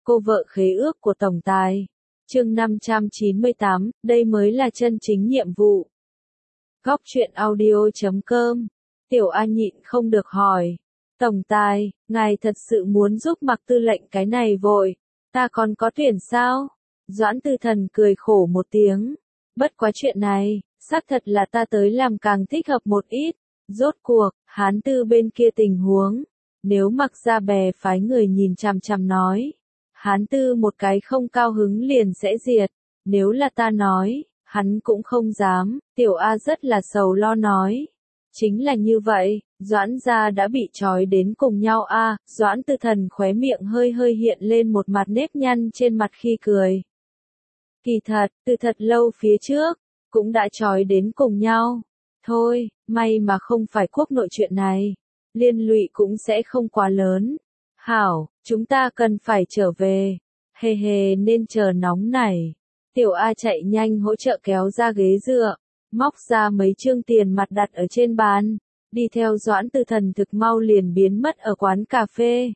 cô vợ khế ước của tổng tài. Chương 598, đây mới là chân chính nhiệm vụ. Góc truyện audio.com. Tiểu A nhịn không được hỏi. Tổng tài, ngài thật sự muốn giúp Mạc Tư lệnh cái này vội, ta còn có tuyển sao? Doãn Tư Thần cười khổ một tiếng. Bất quá chuyện này, xác thật là ta tới làm càng thích hợp một ít. Rốt cuộc, Hán Tư bên kia tình huống. Nếu Mạc gia bè phái người nhìn chằm chằm nói. Hán Tư một cái không cao hứng liền sẽ diệt. Nếu là ta nói, hắn cũng không dám. Tiểu A rất là sầu lo nói. Chính là như vậy, Doãn gia đã bị trói đến cùng nhau a. Doãn Tư Thần khóe miệng hơi hơi hiện lên một mặt nếp nhăn trên mặt khi cười. Kỳ thật, từ thật lâu phía trước, cũng đã trói đến cùng nhau. Thôi, may mà không phải quốc nội chuyện này. Liên lụy cũng sẽ không quá lớn. Hảo, chúng ta cần phải trở về. Hề hề nên chờ nóng này. Tiểu A chạy nhanh hỗ trợ kéo ra ghế dựa. Móc ra mấy trương tiền mặt đặt ở trên bàn. Đi theo Doãn Tư Thần thực mau liền biến mất ở quán cà phê.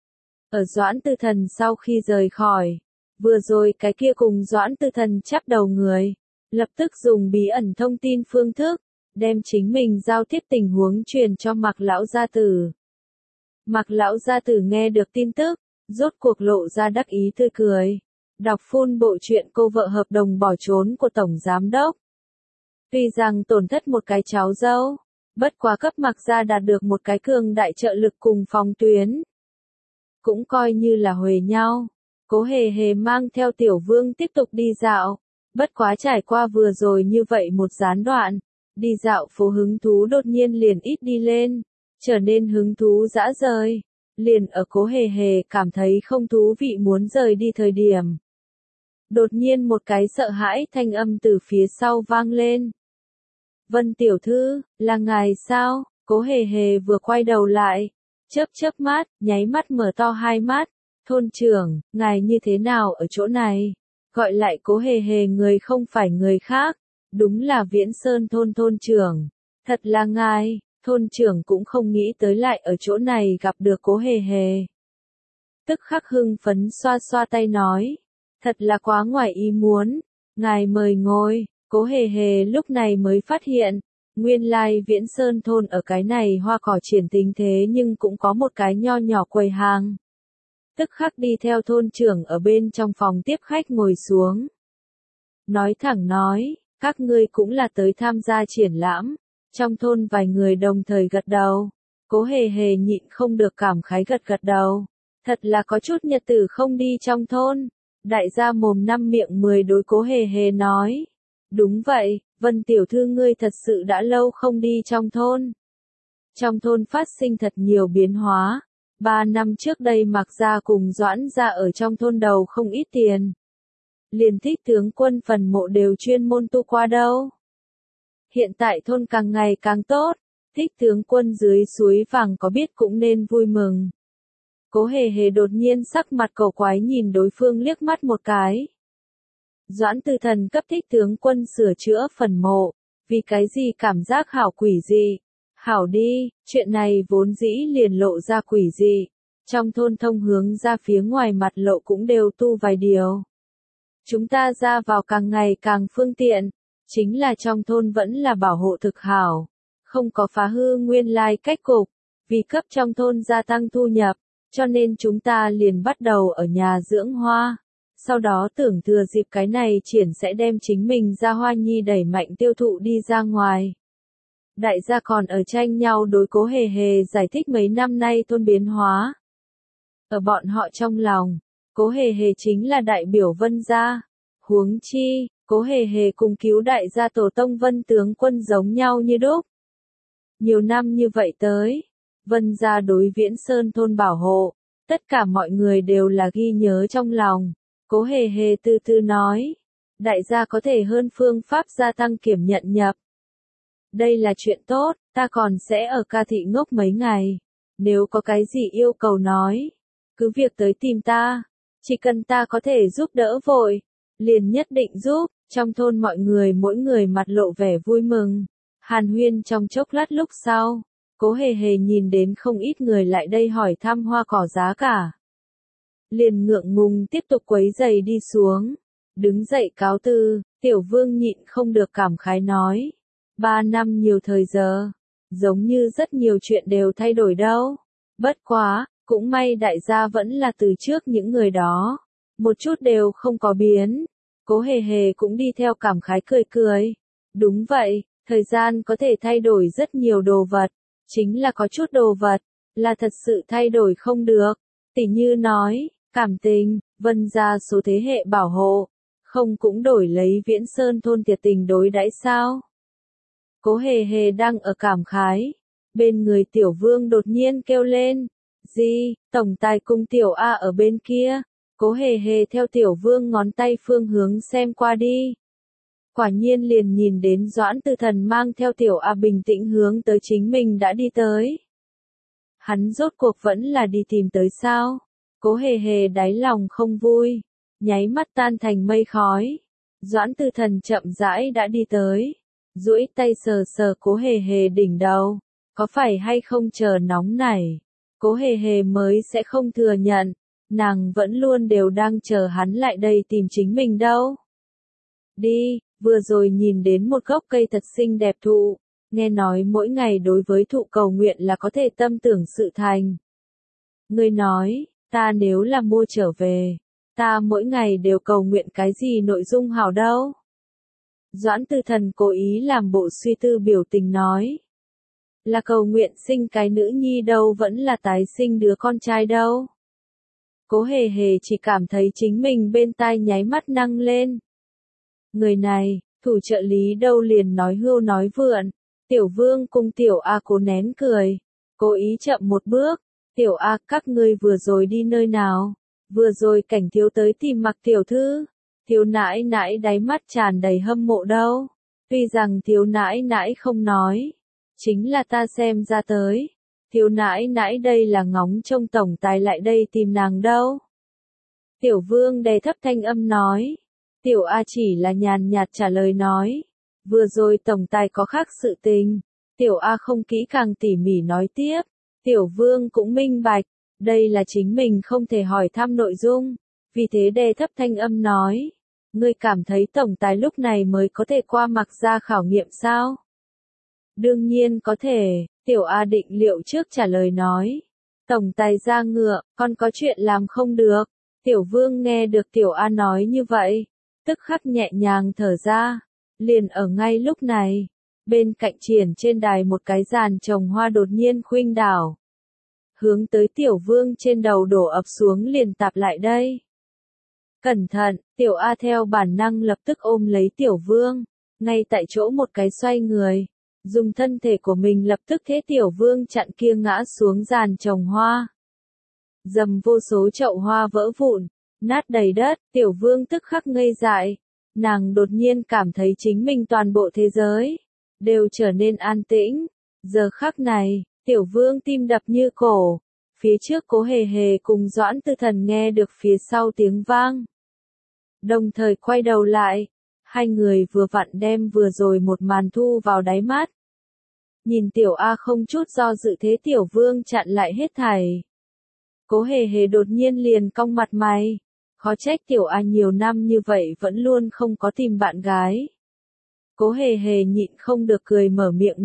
Ở Doãn Tư Thần sau khi rời khỏi. Vừa rồi cái kia cùng Doãn Tư Thần chắp đầu người. Lập tức dùng bí ẩn thông tin phương thức. Đem chính mình giao tiếp tình huống truyền cho Mạc lão gia tử. Mạc lão gia tử nghe được tin tức. Rốt cuộc lộ ra đắc ý tươi cười. Đọc full bộ truyện cô vợ hợp đồng bỏ trốn của Tổng Giám Đốc. Tuy rằng tổn thất một cái cháu dâu, bất quá cấp Mạc gia đạt được một cái cường đại trợ lực cùng phòng tuyến. Cũng coi như là huề nhau. Cố hề hề mang theo Tiểu Vương tiếp tục đi dạo. Bất quá trải qua vừa rồi như vậy một gián đoạn. Đi dạo phố hứng thú đột nhiên liền ít đi lên. Trở nên hứng thú dã rời. Liền ở Cố hề hề cảm thấy không thú vị muốn rời đi thời điểm. Đột nhiên một cái sợ hãi thanh âm từ phía sau vang lên. Vân tiểu thư, là ngài sao? Cố hề hề vừa quay đầu lại. Chớp mắt, nháy mắt mở to hai mắt. Thôn trưởng, ngài như thế nào ở chỗ này? Gọi lại Cố hề hề người không phải người khác. Đúng là Viễn Sơn thôn trưởng. Thật là ngài, thôn trưởng cũng không nghĩ tới lại ở chỗ này gặp được Cố hề hề. Tức khắc hưng phấn xoa xoa tay nói. Thật là quá ngoài ý muốn. Ngài mời ngồi. Cố hề hề lúc này mới phát hiện. Nguyên lai Viễn Sơn thôn ở cái này hoa cỏ triển tính thế nhưng cũng có một cái nho nhỏ quầy hàng. Tức khắc đi theo thôn trưởng ở bên trong phòng tiếp khách ngồi xuống. Nói thẳng nói, các ngươi cũng là tới tham gia triển lãm. Trong thôn vài người đồng thời gật đầu. Cố hề hề nhịn không được cảm khái gật đầu. Thật là có chút nhật tử không đi trong thôn. Đại gia mồm năm miệng 10 đối Cố hề hề nói. Đúng vậy, Vân tiểu thư ngươi thật sự đã lâu không đi trong thôn. Trong thôn phát sinh thật nhiều biến hóa. 3 năm trước đây Mạc gia cùng Doãn gia ở trong thôn đầu không ít tiền. Liền Thích tướng quân phần mộ đều chuyên môn tu qua đâu. Hiện tại thôn càng ngày càng tốt. Thích tướng quân dưới suối vàng có biết cũng nên vui mừng. Cố hề hề đột nhiên sắc mặt cổ quái nhìn đối phương liếc mắt một cái. Doãn Tư Thần cấp Thích tướng quân sửa chữa phần mộ. Vì cái gì cảm giác hảo quỷ dị. Hảo đi, chuyện này vốn dĩ liền lộ ra quỷ dị. Trong thôn thông hướng ra phía ngoài mặt lộ cũng đều tu vài điều. Chúng ta ra vào càng ngày càng phương tiện. Chính là trong thôn vẫn là bảo hộ thực hảo. Không có phá hư nguyên lai cách cục. Vì cấp trong thôn gia tăng thu nhập. Cho nên chúng ta liền bắt đầu ở nhà dưỡng hoa. Sau đó tưởng thừa dịp cái này triển sẽ đem chính mình ra hoa nhi đẩy mạnh tiêu thụ đi ra ngoài. Đại gia còn ở tranh nhau đối Cố hề hề giải thích mấy năm nay thôn biến hóa. Ở bọn họ trong lòng, Cố hề hề chính là đại biểu Vân gia. Huống chi, Cố hề hề cùng cứu đại gia tổ tông Vân tướng quân giống nhau như đúc. Nhiều năm như vậy tới, Vân gia đối Viễn Sơn thôn bảo hộ, tất cả mọi người đều là ghi nhớ trong lòng. Cố hề hề từ từ nói, đại gia có thể hơn phương pháp gia tăng kiểm nhận nhập. Đây là chuyện tốt, ta còn sẽ ở ca thị ngốc mấy ngày. Nếu có cái gì yêu cầu nói, cứ việc tới tìm ta. Chỉ cần ta có thể giúp đỡ vội, liền nhất định giúp. Trong thôn mọi người mỗi người mặt lộ vẻ vui mừng. Hàn huyên trong chốc lát lúc sau, Cố hề hề nhìn đến không ít người lại đây hỏi thăm hoa cỏ giá cả. liền ngượng ngùng tiếp tục quấy giày đi xuống. Đứng dậy cáo từ, Tiểu Vương nhịn không được cảm khái nói. 3 năm nhiều thời giờ, giống như rất nhiều chuyện đều thay đổi đâu. Bất quá, cũng may đại gia vẫn là từ trước những người đó. Một chút đều không có biến. Cố Hề Hề cũng đi theo cảm khái cười cười. Đúng vậy, thời gian có thể thay đổi rất nhiều đồ vật. Chính là có chút đồ vật, là thật sự thay đổi không được. Tỉ như nói, cảm tình, Vân gia số thế hệ bảo hộ. Không cũng đổi lấy Viễn Sơn thôn thiệt tình đối đãi sao? Cố Hề Hề đang ở cảm khái. Bên người Tiểu Vương đột nhiên kêu lên. Gì, tổng tài cung Tiểu A ở bên kia. Cố Hề Hề theo Tiểu Vương ngón tay phương hướng xem qua đi. Quả nhiên liền nhìn đến Doãn Tư Thần mang theo Tiểu A bình tĩnh hướng tới chính mình đã đi tới. Hắn rốt cuộc vẫn là đi tìm tới sao? Cố Hề Hề đáy lòng không vui, nháy mắt tan thành mây khói. Doãn Tư Thần chậm rãi đã đi tới, duỗi tay sờ sờ Cố Hề Hề đỉnh đầu, có phải hay không chờ nóng này? Cố Hề Hề mới sẽ không thừa nhận, nàng vẫn luôn đều đang chờ hắn lại đây tìm chính mình đâu. Đi, vừa rồi nhìn đến một gốc cây thật xinh đẹp thụ, nghe nói mỗi ngày đối với thụ cầu nguyện là có thể tâm tưởng sự thành. Ngươi nói, ta nếu là mua trở về, ta mỗi ngày đều cầu nguyện cái gì nội dung hảo đâu? Doãn Tư Thần cố ý làm bộ suy tư biểu tình nói. Là cầu nguyện sinh cái nữ nhi đâu vẫn là tái sinh đứa con trai đâu? Cố Hề Hề chỉ cảm thấy chính mình bên tai nháy mắt năng lên. Người này, thủ trợ lý đâu liền nói hưu nói vượn. Tiểu Vương cùng Tiểu A cố nén cười, cố ý chậm một bước. Tiểu A, các ngươi vừa rồi đi nơi nào? Vừa rồi Cảnh thiếu tới tìm Mặc tiểu thư. Thiếu nãi nãi đáy mắt tràn đầy hâm mộ đâu. Tuy rằng thiếu nãi nãi không nói, chính là ta xem ra tới. Thiếu nãi nãi đây là ngóng trông tổng tài lại đây tìm nàng đâu. Tiểu Vương đè thấp thanh âm nói. Tiểu A chỉ là nhàn nhạt trả lời nói. Vừa rồi tổng tài có khác sự tình. Tiểu A không kỹ càng tỉ mỉ nói tiếp. Tiểu Vương cũng minh bạch, đây là chính mình không thể hỏi thăm nội dung. Vì thế đè thấp thanh âm nói. Ngươi cảm thấy tổng tài lúc này mới có thể qua Mặc gia khảo nghiệm sao? Đương nhiên có thể, Tiểu A định liệu trước trả lời nói. Tổng tài ra ngựa, còn có chuyện làm không được. Tiểu Vương nghe được Tiểu A nói như vậy, tức khắc nhẹ nhàng thở ra. Liền ở ngay lúc này, bên cạnh triển trên đài một cái giàn trồng hoa đột nhiên khuynh đảo. Hướng tới Tiểu Vương trên đầu đổ ập xuống liền tạp lại đây. Cẩn thận, Tiểu A theo bản năng lập tức ôm lấy Tiểu Vương, ngay tại chỗ một cái xoay người, dùng thân thể của mình lập tức thế Tiểu Vương chặn kia ngã xuống giàn trồng hoa. Dầm vô số chậu hoa vỡ vụn, nát đầy đất, Tiểu Vương tức khắc ngây dại. Nàng đột nhiên cảm thấy chính mình toàn bộ thế giới đều trở nên an tĩnh. Giờ khắc này, Tiểu Vương tim đập như cổ. Phía trước Cố Hề Hề cùng Doãn Tư Thần nghe được phía sau tiếng vang. Đồng thời quay đầu lại, hai người vừa vặn đem vừa rồi một màn thu vào đáy mắt. Nhìn Tiểu A không chút do dự thế Tiểu Vương chặn lại hết thảy. Cố Hề Hề đột nhiên liền cong mặt mày. Khó trách Tiểu A nhiều năm như vậy vẫn luôn không có tìm bạn gái. Cố Hề Hề nhịn không được cười mở miệng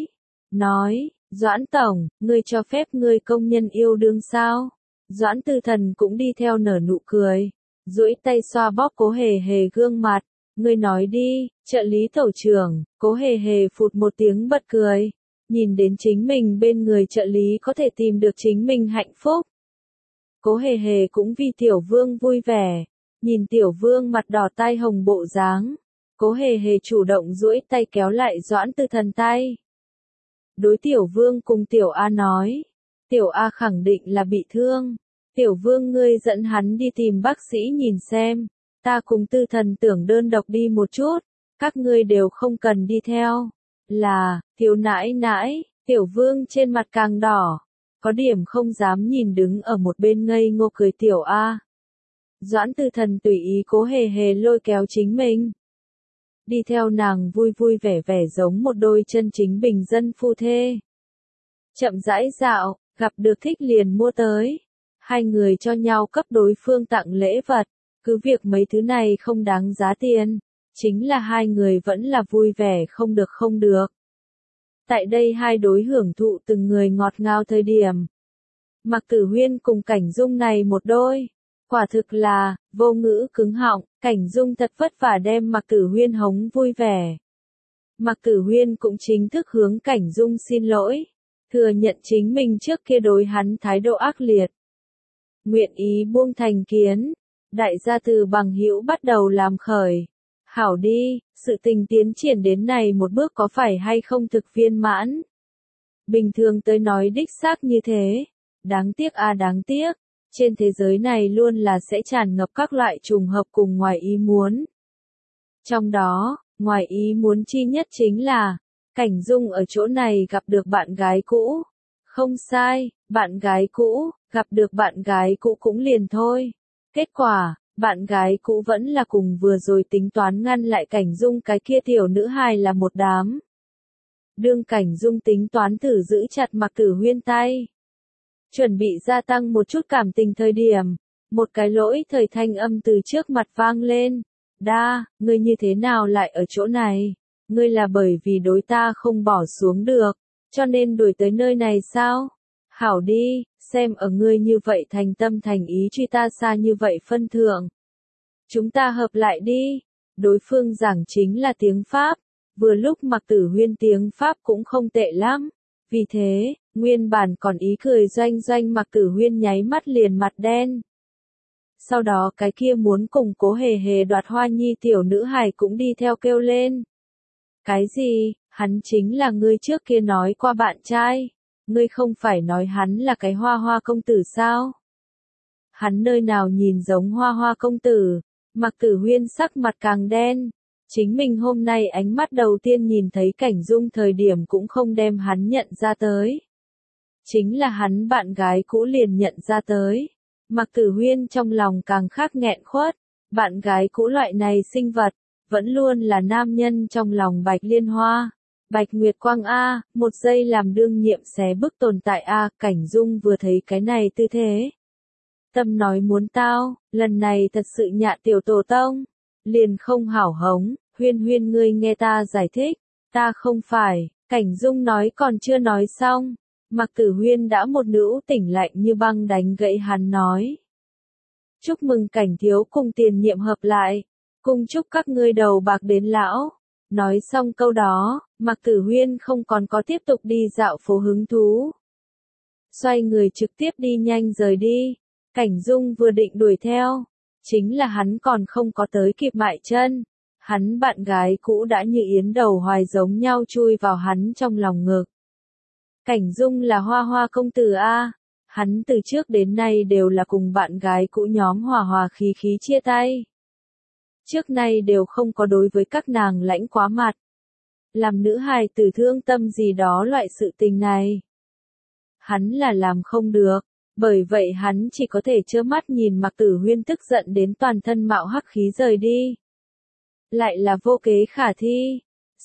nói, Doãn Tổng, ngươi cho phép ngươi công nhân yêu đương sao? Doãn Tư Thần cũng đi theo nở nụ cười, duỗi tay xoa bóp Cố Hề Hề gương mặt, ngươi nói đi, trợ lý tổ trưởng. Cố Hề Hề phụt một tiếng bật cười, nhìn đến chính mình bên người trợ lý có thể tìm được chính mình hạnh phúc. Cố Hề Hề cũng vì Tiểu Vương vui vẻ, nhìn Tiểu Vương mặt đỏ tai hồng bộ dáng. Cố Hề Hề chủ động duỗi tay kéo lại Doãn Tư Thần tay. Đối Tiểu Vương cùng Tiểu A nói. Tiểu A khẳng định là bị thương. Tiểu Vương ngươi dẫn hắn đi tìm bác sĩ nhìn xem. Ta cùng Tư Thần tưởng đơn độc đi một chút. Các ngươi đều không cần đi theo. Là, Tiểu nãi nãi, Tiểu Vương trên mặt càng đỏ. Có điểm không dám nhìn đứng ở một bên ngây ngô cười Tiểu A. Doãn Tư Thần tùy ý Cố Hề Hề lôi kéo chính mình. Đi theo nàng vui vui vẻ vẻ giống một đôi chân chính bình dân phu thê. Chậm rãi dạo, gặp được thích liền mua tới. Hai người cho nhau cấp đối phương tặng lễ vật, cứ việc mấy thứ này không đáng giá tiền, chính là hai người vẫn là vui vẻ không được không được. Tại đây hai đối hưởng thụ từng người ngọt ngào thời điểm. Mạc Tử Huyên cùng Cảnh Dung này một đôi, quả thực là, vô ngữ cứng họng, Cảnh Dung thật vất vả đem Mạc Tử Huyên hống vui vẻ. Mạc Tử Huyên cũng chính thức hướng Cảnh Dung xin lỗi, thừa nhận chính mình trước kia đối hắn thái độ ác liệt. Nguyện ý buông thành kiến, đại gia từ bằng hữu bắt đầu làm khởi. Hảo đi, sự tình tiến triển đến này một bước có phải hay không thực viên mãn? Bình thường tới nói đích xác như thế. Đáng tiếc đáng tiếc, trên thế giới này luôn là sẽ tràn ngập các loại trùng hợp cùng ngoài ý muốn. Trong đó, ngoài ý muốn chi nhất chính là, Cảnh Dung ở chỗ này gặp được bạn gái cũ. Không sai, bạn gái cũ, gặp được bạn gái cũ cũng liền thôi. Kết quả, bạn gái cũ vẫn là cùng vừa rồi tính toán ngăn lại Cảnh Dung cái kia tiểu nữ hài là một đám. Đương Cảnh Dung tính toán thử giữ chặt Mạc Tử Huyên tay. Chuẩn bị gia tăng một chút cảm tình thời điểm, một cái lỗi thời thanh âm từ trước mặt vang lên. Đa, ngươi như thế nào lại ở chỗ này? Ngươi là bởi vì đối ta không bỏ xuống được, cho nên đuổi tới nơi này sao? Hảo đi, xem ở ngươi như vậy thành tâm thành ý truy ta xa như vậy phân thượng. Chúng ta hợp lại đi. Đối phương giảng chính là tiếng Pháp, vừa lúc Mạc Tử Huyên tiếng Pháp cũng không tệ lắm. Vì thế, nguyên bản còn ý cười doanh doanh Mạc Tử Huyên nháy mắt liền mặt đen. Sau đó cái kia muốn cùng Cố Hề Hề đoạt Hoa Nhi tiểu nữ hài cũng đi theo kêu lên. Cái gì, hắn chính là ngươi trước kia nói qua bạn trai, ngươi không phải nói hắn là cái Hoa Hoa công tử sao? Hắn nơi nào nhìn giống Hoa Hoa công tử, Mạc Tử Huyên sắc mặt càng đen. Chính mình hôm nay ánh mắt đầu tiên nhìn thấy Cảnh Dung thời điểm cũng không đem hắn nhận ra tới. Chính là hắn bạn gái cũ liền nhận ra tới. Mạc Tử Huyên trong lòng càng khác nghẹn khuất, bạn gái cũ loại này sinh vật, vẫn luôn là nam nhân trong lòng Bạch Liên Hoa. Bạch Nguyệt Quang A, một giây làm đương nhiệm xé bức tồn tại A, Cảnh Dung vừa thấy cái này tư thế. Tâm nói muốn tao, lần này thật sự nhạ tiểu tổ tông. Liền không hảo hống, Huyên Huyên ngươi nghe ta giải thích, ta không phải, Cảnh Dung nói còn chưa nói xong. Mạc Tử Huyên đã một nữ tỉnh lạnh như băng đánh gãy hắn nói. Chúc mừng Cảnh thiếu cùng tiền nhiệm hợp lại, cùng chúc các ngươi đầu bạc đến lão. Nói xong câu đó, Mạc Tử Huyên không còn có tiếp tục đi dạo phố hứng thú. Xoay người trực tiếp đi nhanh rời đi, Cảnh Dung vừa định đuổi theo, chính là hắn còn không có tới kịp mại chân. Hắn bạn gái cũ đã như yến đầu hoài giống nhau chui vào hắn trong lòng ngực. Cảnh Dung là Hoa Hoa công tử A, hắn từ trước đến nay đều là cùng bạn gái cũ nhóm hòa hòa khí khí chia tay. Trước nay đều không có đối với các nàng lãnh quá mặt. Làm nữ hài tử thương tâm gì đó loại sự tình này. Hắn là làm không được, bởi vậy hắn chỉ có thể trơ mắt nhìn Mạc Tử Huyên tức giận đến toàn thân mạo hắc khí rời đi. Lại là vô kế khả thi.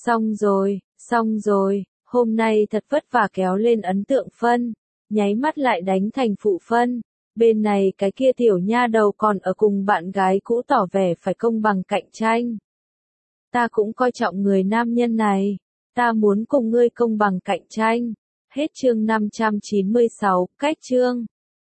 Xong rồi, hôm nay thật vất vả kéo lên ấn tượng phân, nháy mắt lại đánh thành phụ phân. Bên này cái kia tiểu nha đầu còn ở cùng bạn gái cũ tỏ vẻ phải công bằng cạnh tranh. Ta cũng coi trọng người nam nhân này, ta muốn cùng ngươi công bằng cạnh tranh. Hết chương 596, cách chương.